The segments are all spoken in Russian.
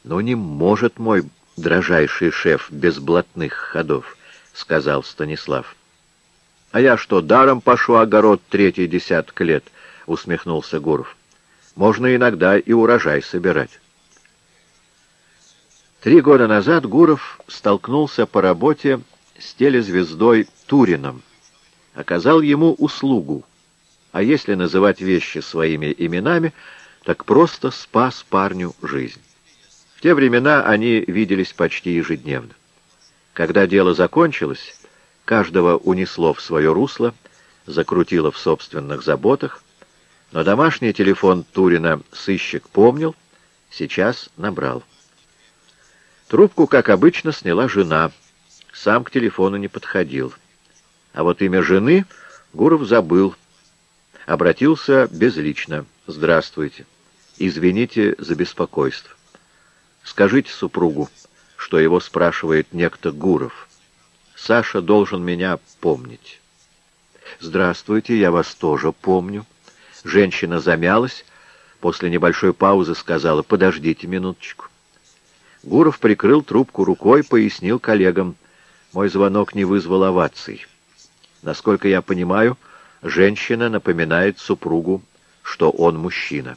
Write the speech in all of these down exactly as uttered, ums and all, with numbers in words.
«Ну, не может мой дрожайший шеф без блатных ходов», — сказал Станислав. «А я что, даром пашу огород третий десяток лет?» — усмехнулся Гуров. «Можно иногда и урожай собирать». Три года назад Гуров столкнулся по работе с телезвездой Турином, оказал ему услугу, а если называть вещи своими именами, так просто спас парню жизнь. В те времена они виделись почти ежедневно. Когда дело закончилось, каждого унесло в свое русло, закрутило в собственных заботах, но домашний телефон Турина сыщик помнил, сейчас набрал. Трубку, как обычно, сняла жена, сам к телефону не подходил. А вот имя жены Гуров забыл, обратился безлично. «Здравствуйте. Извините за беспокойство. Скажите супругу, что его спрашивает некто Гуров. Саша должен меня помнить». «Здравствуйте, я вас тоже помню». Женщина замялась, после небольшой паузы сказала: «Подождите минуточку». Гуров прикрыл трубку рукой, пояснил коллегам: «Мой звонок не вызвал оваций. Насколько я понимаю, женщина напоминает супругу, что он мужчина».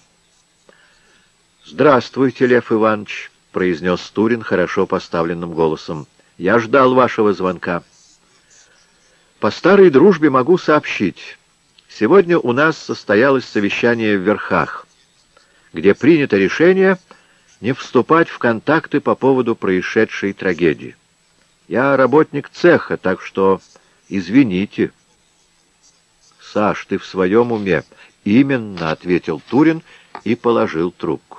«Здравствуйте, Лев Иванович», — произнес Турин хорошо поставленным голосом. «Я ждал вашего звонка. По старой дружбе могу сообщить. Сегодня у нас состоялось совещание в Верхах, где принято решение не вступать в контакты по поводу происшедшей трагедии. Я работник цеха, так что извините». «Саш, ты в своем уме?» «Именно», — ответил Турин и положил трубку.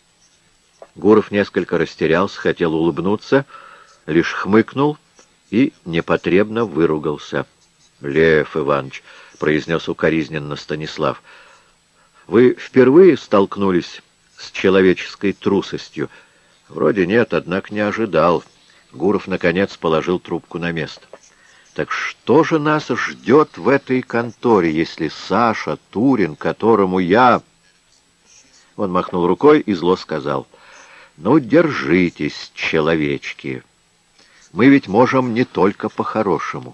Гуров несколько растерялся, хотел улыбнуться, лишь хмыкнул и непотребно выругался. «Лев Иванович», — произнес укоризненно Станислав, — «вы впервые столкнулись с человеческой трусостью?» «Вроде нет, однако не ожидал». Гуров, наконец, положил трубку на место. «Так что же нас ждет в этой конторе, если Саша Турин, которому я...» Он махнул рукой и зло сказал: «Ну, держитесь, человечки. Мы ведь можем не только по-хорошему».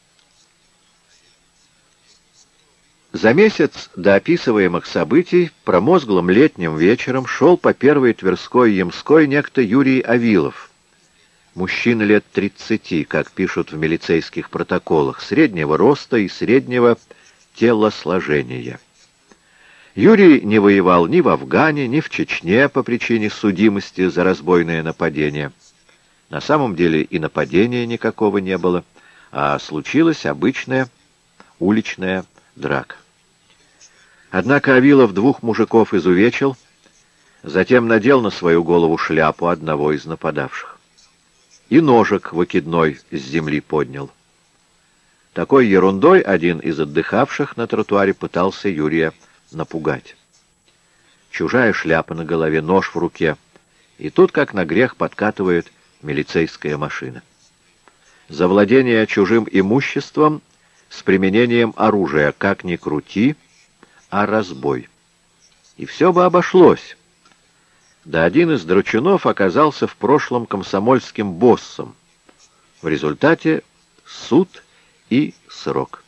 За месяц до описываемых событий промозглым летним вечером шел по Первой Тверской Ямской некто Юрий Авилов. Мужчина лет тридцати, как пишут в милицейских протоколах, среднего роста и среднего телосложения. Юрий не воевал ни в Афгане, ни в Чечне по причине судимости за разбойное нападение. На самом деле и нападения никакого не было, а случилась обычная уличная драка. Однако Авилов двух мужиков изувечил, затем надел на свою голову шляпу одного из нападавших. И ножик выкидной с земли поднял. Такой ерундой один из отдыхавших на тротуаре пытался Юрия напугать. Чужая шляпа на голове, нож в руке, и тут, как на грех, подкатывает милицейская машина. За владение чужим имуществом с применением оружия, как ни крути, а разбой. И все бы обошлось. Да один из драчунов оказался в прошлом комсомольским боссом. В результате суд и срок.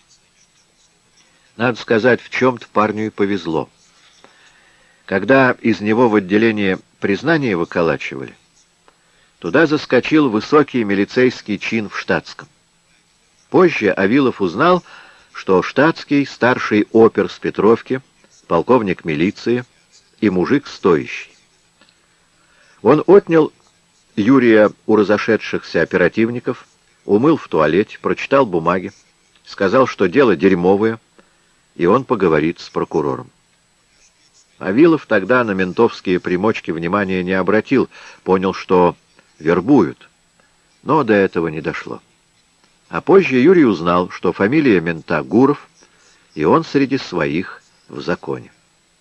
Надо сказать, в чем-то парню и повезло. Когда из него в отделение признания выколачивали, туда заскочил высокий милицейский чин в штатском. Позже Авилов узнал, что штатский старший опер с Петровки, полковник милиции и мужик стоящий. Он отнял Юрия у разошедшихся оперативников, умыл в туалете, прочитал бумаги, сказал, что дело дерьмовое, и он поговорит с прокурором. Авилов тогда на ментовские примочки внимания не обратил, понял, что вербуют, но до этого не дошло. А позже Юрий узнал, что фамилия мента Гуров, и он среди своих в законе.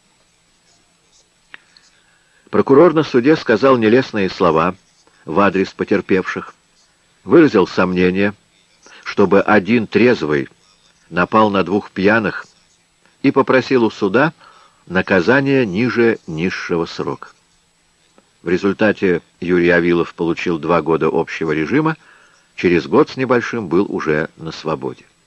Прокурор на суде сказал нелестные слова в адрес потерпевших, выразил сомнение, чтобы один трезвый напал на двух пьяных, и попросил у суда наказание ниже низшего срока. В результате Юрий Авилов получил два года общего режима, через год с небольшим был уже на свободе.